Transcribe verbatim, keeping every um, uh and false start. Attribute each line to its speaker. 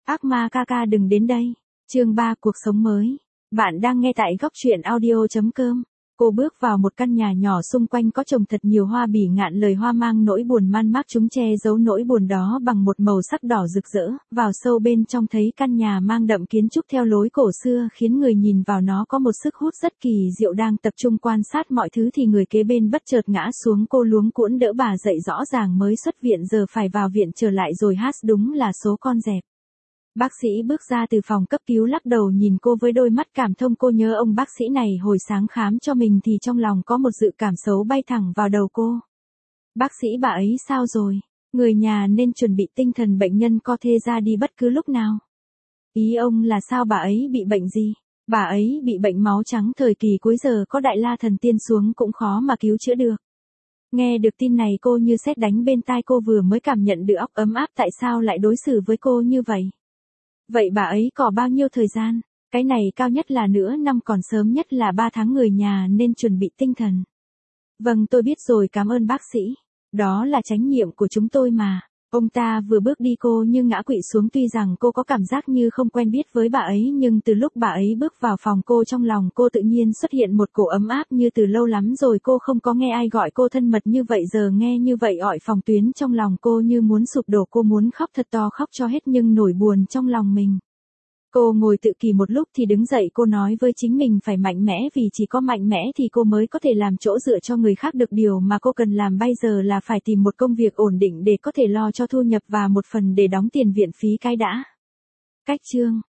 Speaker 1: Ác ma ca ca đừng đến đây. Chương ba cuộc sống mới. Bạn đang nghe tại góc truyện audio chấm com. Cô bước vào một căn nhà nhỏ xung quanh có trồng thật nhiều hoa bỉ ngạn, lời hoa mang nỗi buồn man mác, chúng che giấu nỗi buồn đó bằng một màu sắc đỏ rực rỡ. Vào sâu bên trong thấy căn nhà mang đậm kiến trúc theo lối cổ xưa, khiến người nhìn vào nó có một sức hút rất kỳ diệu. Đang tập trung quan sát mọi thứ thì người kế bên bất chợt ngã xuống, cô luống cuỗn đỡ bà dậy, rõ ràng mới xuất viện giờ phải vào viện trở lại rồi hát, đúng là số con dẹp. Bác sĩ bước ra từ phòng cấp cứu lắc đầu nhìn cô với đôi mắt cảm thông. Cô nhớ ông bác sĩ này hồi sáng khám cho mình thì trong lòng có một dự cảm xấu bay thẳng vào đầu cô. Bác sĩ, bà ấy sao rồi? Người nhà nên chuẩn bị tinh thần, bệnh nhân có thể ra đi bất cứ lúc nào. Ý ông là sao, bà ấy bị bệnh gì? Bà ấy bị bệnh máu trắng thời kỳ cuối, giờ có đại la thần tiên xuống cũng khó mà cứu chữa được. Nghe được tin này cô như sét đánh bên tai, cô vừa mới cảm nhận được óc ấm áp. Tại sao lại đối xử với cô như vậy? Vậy bà ấy có bao nhiêu thời gian? Cái này cao nhất là nửa năm, còn sớm nhất là ba tháng, người nhà nên chuẩn bị tinh thần. Vâng, tôi biết rồi, cảm ơn bác sĩ. Đó là trách nhiệm của chúng tôi mà. Ông ta vừa bước đi cô như ngã quỵ xuống, tuy rằng cô có cảm giác như không quen biết với bà ấy, nhưng từ lúc bà ấy bước vào phòng cô, trong lòng cô tự nhiên xuất hiện một cổ ấm áp như từ lâu lắm rồi cô không có nghe ai gọi cô thân mật như vậy. Giờ nghe như vậy ỏi phòng tuyến trong lòng cô như muốn sụp đổ, cô muốn khóc thật to, khóc cho hết nhưng nỗi buồn trong lòng mình. Cô ngồi tự kỷ một lúc thì đứng dậy, cô nói với chính mình phải mạnh mẽ, vì chỉ có mạnh mẽ thì cô mới có thể làm chỗ dựa cho người khác được. Điều mà cô cần làm bây giờ là phải tìm một công việc ổn định để có thể lo cho thu nhập và một phần để đóng tiền viện phí cái đã. Cách chương